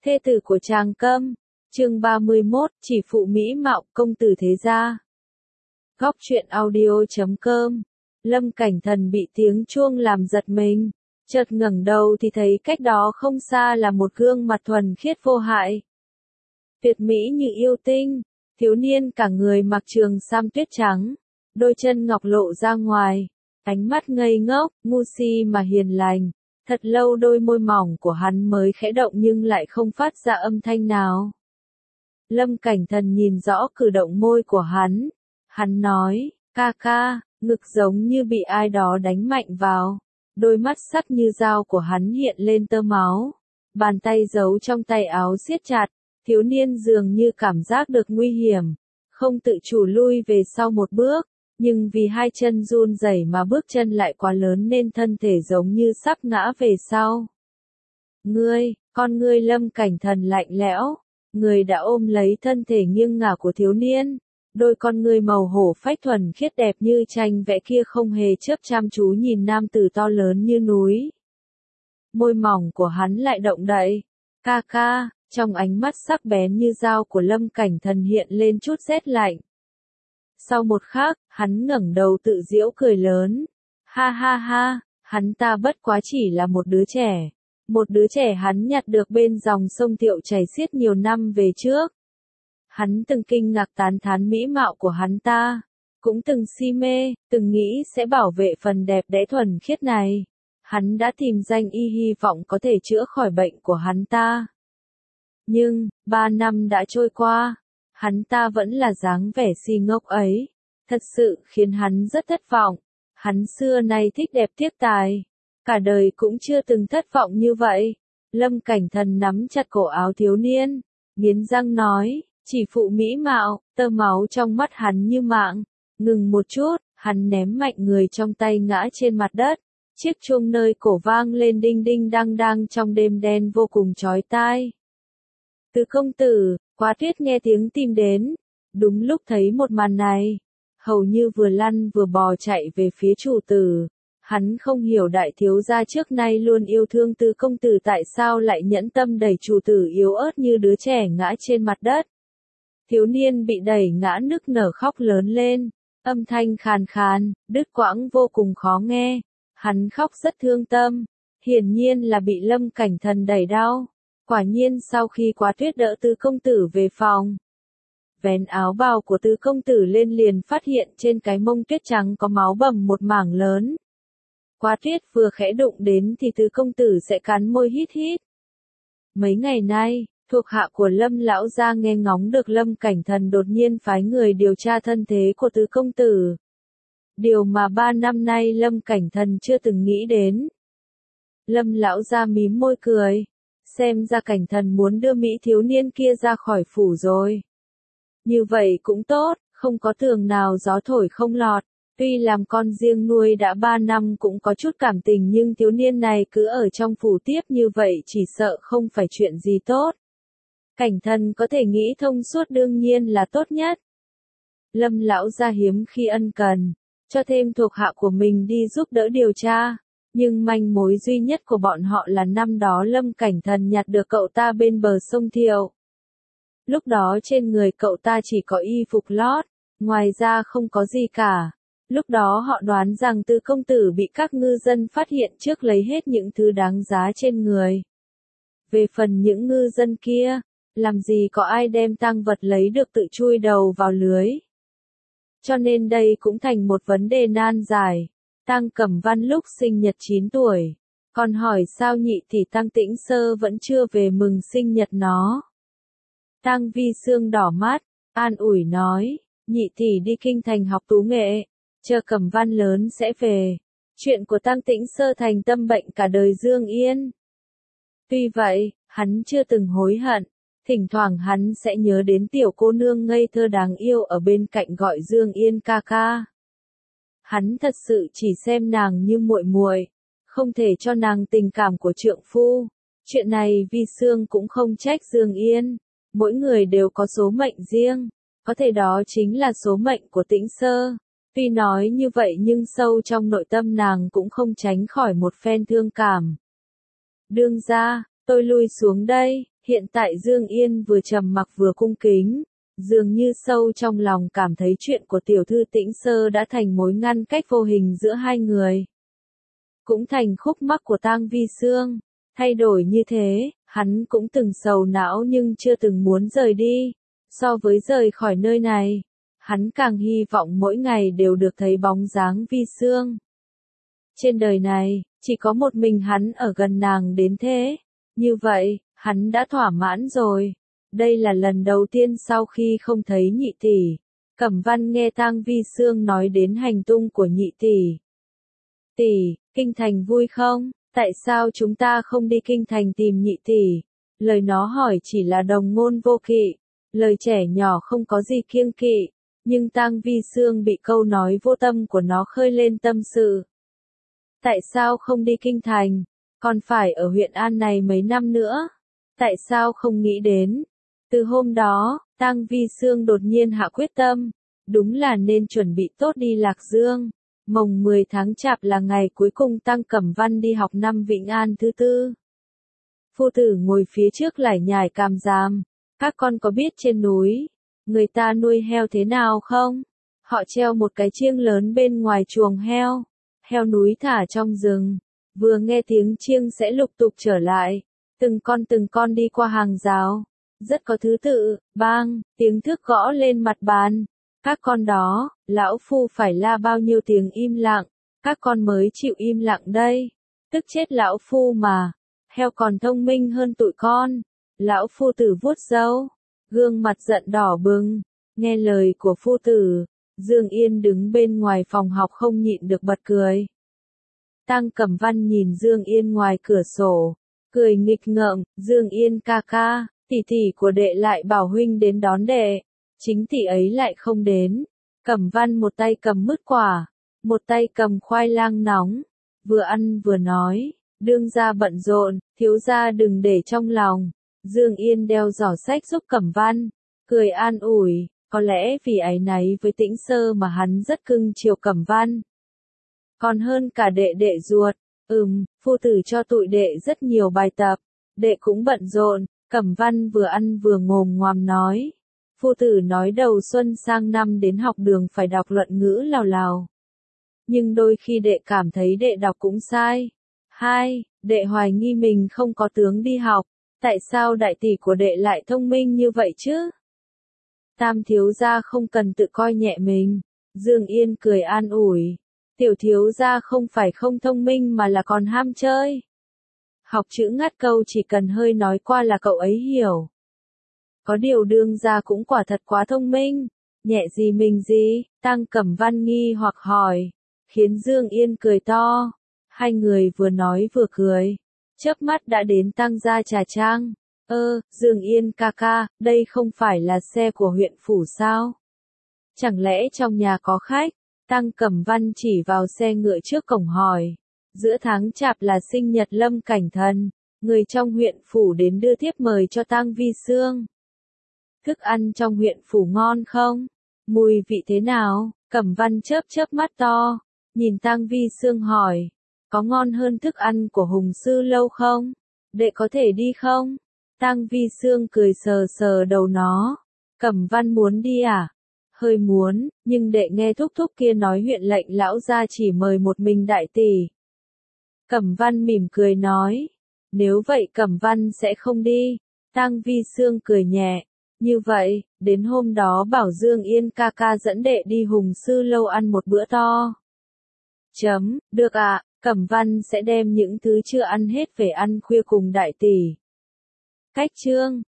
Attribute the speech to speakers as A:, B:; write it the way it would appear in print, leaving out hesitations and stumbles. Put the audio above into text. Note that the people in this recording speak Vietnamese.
A: Thê tử của Tràng Câm, chương 31, chỉ phụ mỹ mạo, công tử thế gia. Góc truyện audio.com. Lâm Cảnh Thần bị tiếng chuông làm giật mình, chợt ngẩng đầu thì thấy cách đó không xa là một gương mặt thuần khiết vô hại. Tuyệt mỹ như yêu tinh, thiếu niên cả người mặc trường sam tuyết trắng, đôi chân ngọc lộ ra ngoài, ánh mắt ngây ngốc, ngu si mà hiền lành. Thật lâu đôi môi mỏng của hắn mới khẽ động nhưng lại không phát ra âm thanh nào. Lâm Cảnh Thần nhìn rõ cử động môi của hắn nói, ca ca, ngực giống như bị ai đó đánh mạnh vào. Đôi mắt sắc như dao của hắn hiện lên tơ máu, bàn tay giấu trong tay áo siết chặt, thiếu niên dường như cảm giác được nguy hiểm, không tự chủ lui về sau một bước. Nhưng vì hai chân run rẩy mà bước chân lại quá lớn nên thân thể giống như sắp ngã về sau. Con ngươi Lâm Cảnh Thần lạnh lẽo, người đã ôm lấy thân thể nghiêng ngả của thiếu niên, đôi con ngươi màu hổ phách thuần khiết đẹp như tranh vẽ kia không hề chớp chăm chú nhìn nam tử to lớn như núi. Môi mỏng của hắn lại động đậy, ca ca, trong ánh mắt sắc bén như dao của Lâm Cảnh Thần hiện lên chút rét lạnh. Sau một khắc, hắn ngẩng đầu tự giễu cười lớn. Ha ha ha, hắn ta bất quá chỉ là một đứa trẻ. Một đứa trẻ hắn nhặt được bên dòng sông Tiệu chảy xiết nhiều năm về trước. Hắn từng kinh ngạc tán thán mỹ mạo của hắn ta. Cũng từng si mê, từng nghĩ sẽ bảo vệ phần đẹp đẽ thuần khiết này. Hắn đã tìm danh y hy vọng có thể chữa khỏi bệnh của hắn ta. Nhưng, 3 năm đã trôi qua. Hắn ta vẫn là dáng vẻ si ngốc ấy, thật sự khiến hắn rất thất vọng. Hắn xưa nay thích đẹp tiếc tài, cả đời cũng chưa từng thất vọng như vậy. Lâm Cảnh Thần nắm chặt cổ áo thiếu niên, nghiến răng nói, chỉ phụ mỹ mạo, tơ máu trong mắt hắn như mạng. Ngừng một chút, hắn ném mạnh người trong tay ngã trên mặt đất, chiếc chuông nơi cổ vang lên đinh đinh đang đang trong đêm đen vô cùng chói tai. Từ công tử, Quá Tuyết nghe tiếng tim đến, đúng lúc thấy một màn này, hầu như vừa lăn vừa bò chạy về phía chủ tử. Hắn không hiểu đại thiếu gia trước nay luôn yêu thương Từ công tử tại sao lại nhẫn tâm đẩy chủ tử yếu ớt như đứa trẻ ngã trên mặt đất. Thiếu niên bị đẩy ngã nức nở khóc lớn lên, âm thanh khàn khàn, đứt quãng vô cùng khó nghe. Hắn khóc rất thương tâm, hiển nhiên là bị Lâm Cảnh Thần đẩy đau. Quả nhiên sau khi Quá Tuyết đỡ Từ công tử về phòng, vén áo bào của Từ công tử lên liền phát hiện trên cái mông tuyết trắng có máu bầm một mảng lớn. Quá Tuyết vừa khẽ đụng đến thì Từ công tử sẽ cắn môi hít hít. Mấy ngày nay, thuộc hạ của Lâm lão gia nghe ngóng được Lâm Cảnh Thần đột nhiên phái người điều tra thân thế của Từ công tử. Điều mà 3 năm nay Lâm Cảnh Thần chưa từng nghĩ đến. Lâm lão gia mím môi cười. Xem ra Cảnh Thần muốn đưa mỹ thiếu niên kia ra khỏi phủ rồi. Như vậy cũng tốt, không có tường nào gió thổi không lọt. Tuy làm con riêng nuôi đã 3 năm cũng có chút cảm tình nhưng thiếu niên này cứ ở trong phủ tiếp như vậy chỉ sợ không phải chuyện gì tốt. Cảnh Thần có thể nghĩ thông suốt đương nhiên là tốt nhất. Lâm lão gia hiếm khi ân cần, cho thêm thuộc hạ của mình đi giúp đỡ điều tra. Nhưng manh mối duy nhất của bọn họ là năm đó Lâm Cảnh Thần nhặt được cậu ta bên bờ sông Thiệu. Lúc đó trên người cậu ta chỉ có y phục lót, ngoài ra không có gì cả. Lúc đó họ đoán rằng Từ công tử bị các ngư dân phát hiện trước lấy hết những thứ đáng giá trên người. Về phần những ngư dân kia, làm gì có ai đem tang vật lấy được tự chui đầu vào lưới. Cho nên đây cũng thành một vấn đề nan giải. Tang Cẩm Văn lúc sinh nhật 9 tuổi, còn hỏi sao nhị tỷ Tang Tĩnh Sơ vẫn chưa về mừng sinh nhật nó. Tang Vi Sương đỏ mắt, an ủi nói, nhị tỷ đi kinh thành học tú nghệ, chờ Cẩm Văn lớn sẽ về. Chuyện của Tang Tĩnh Sơ thành tâm bệnh cả đời Dương Yên. Tuy vậy, hắn chưa từng hối hận, thỉnh thoảng hắn sẽ nhớ đến tiểu cô nương ngây thơ đáng yêu ở bên cạnh gọi Dương Yên ca ca. Hắn thật sự chỉ xem nàng như muội muội, không thể cho nàng tình cảm của trượng phu. Chuyện này Vi Sương cũng không trách Dương Yên, mỗi người đều có số mệnh riêng, có thể đó chính là số mệnh của Tĩnh Sơ. Tuy nói như vậy nhưng sâu trong nội tâm nàng cũng không tránh khỏi một phen thương cảm. Đương gia, tôi lui xuống đây, Hiện tại Dương Yên vừa trầm mặc vừa cung kính, dường như sâu trong lòng cảm thấy chuyện của tiểu thư Tĩnh Sơ đã thành mối ngăn cách vô hình giữa hai người. Cũng thành khúc mắc của Tang Vi Xương. Thay đổi như thế, hắn cũng từng sầu não nhưng chưa từng muốn rời đi. So với rời khỏi nơi này, hắn càng hy vọng mỗi ngày đều được thấy bóng dáng Vi Xương. Trên đời này, chỉ có một mình hắn ở gần nàng đến thế. Như vậy, hắn đã thỏa mãn rồi. Đây là lần đầu tiên sau khi không thấy nhị tỷ, Cẩm Văn nghe Tang Vi Xương nói đến hành tung của nhị tỷ. Tỷ, kinh thành vui không? Tại sao chúng ta không đi kinh thành tìm nhị tỷ? Lời nó hỏi chỉ là đồng ngôn vô kỵ, lời trẻ nhỏ không có gì kiêng kỵ, nhưng Tang Vi Xương bị câu nói vô tâm của nó khơi lên tâm sự. Tại sao không đi kinh thành? Còn phải ở huyện An này mấy năm nữa? Tại sao không nghĩ đến? Từ hôm đó, Tang Vi Xương đột nhiên hạ quyết tâm, đúng là nên chuẩn bị tốt đi Lạc Dương. Mồng 10 tháng Chạp là ngày cuối cùng Tăng Cẩm Văn đi học năm Vĩnh An thứ tư. Phu tử ngồi phía trước lải nhải càm ràm. Các con có biết trên núi, người ta nuôi heo thế nào không? Họ treo một cái chiêng lớn bên ngoài chuồng heo. Heo núi thả trong rừng. Vừa nghe tiếng chiêng sẽ lục tục trở lại. Từng con đi qua hàng rào. Rất có thứ tự, bang, tiếng thước gõ lên mặt bàn. Các con đó, lão phu phải la bao nhiêu tiếng im lặng, các con mới chịu im lặng đây. Tức chết lão phu mà, heo còn thông minh hơn tụi con. Lão phu tử vuốt râu, gương mặt giận đỏ bừng, nghe lời của phu tử, Dương Yên đứng bên ngoài phòng học không nhịn được bật cười. Tăng Cẩm Văn nhìn Dương Yên ngoài cửa sổ, cười nghịch ngợm, Dương Yên ca ca, tỷ tỷ của đệ lại bảo huynh đến đón đệ. Chính tỷ ấy lại không đến. Cẩm Văn một tay cầm mứt quả, một tay cầm khoai lang nóng, vừa ăn vừa nói, đương gia bận rộn, thiếu gia đừng để trong lòng. Dương Yên đeo giỏ sách giúp Cẩm Văn, cười an ủi, có lẽ vì áy náy với Tĩnh Sơ mà hắn rất cưng chiều Cẩm Văn. Còn hơn cả đệ ruột, phu tử cho tụi đệ rất nhiều bài tập, đệ cũng bận rộn. Cẩm Văn vừa ăn vừa ngồm ngoàm nói. Phu tử nói đầu xuân sang năm đến học đường phải đọc luận ngữ lào lào. Nhưng đôi khi đệ cảm thấy đệ đọc cũng sai. Đệ hoài nghi mình không có tướng đi học. Tại sao đại tỷ của đệ lại thông minh như vậy chứ? Tam thiếu gia không cần tự coi nhẹ mình. Dương Yên cười an ủi. Tiểu thiếu gia không phải không thông minh mà là còn ham chơi. Học chữ ngắt câu chỉ cần hơi nói qua là cậu ấy hiểu. Có điều đương gia cũng quả thật quá thông minh. Nhẹ gì mình gì? Tăng Cẩm Văn nghi hoặc hỏi. Khiến Dương Yên cười to. Hai người vừa nói vừa cười. Chớp mắt đã đến Tăng gia trà trang. Dương Yên ca ca, đây không phải là xe của huyện phủ sao? Chẳng lẽ trong nhà có khách? Tăng Cẩm Văn chỉ vào xe ngựa trước cổng hỏi. Giữa tháng Chạp là sinh nhật Lâm Cảnh Thần. Người trong huyện phủ đến đưa thiếp mời cho Tang Vi Xương. Thức ăn trong huyện phủ ngon không? Mùi vị thế nào? Cẩm Văn chớp mắt to, nhìn Tang Vi Xương hỏi, có ngon hơn thức ăn của Hùng Sư Lâu không? Đệ có thể đi không? Tang Vi Xương cười sờ sờ đầu nó. Cẩm Văn muốn đi à? Hơi muốn, nhưng đệ nghe thúc thúc kia nói huyện lệnh lão gia chỉ mời một mình đại tỷ. Cẩm Văn mỉm cười nói, nếu vậy Cẩm Văn sẽ không đi. Tang Vi Xương cười nhẹ. Như vậy, đến hôm đó bảo Dương Yên ca ca dẫn đệ đi Hùng Sư Lâu ăn một bữa to. Được ạ, Cẩm Văn sẽ đem những thứ chưa ăn hết về ăn khuya cùng đại tỷ. Cách chương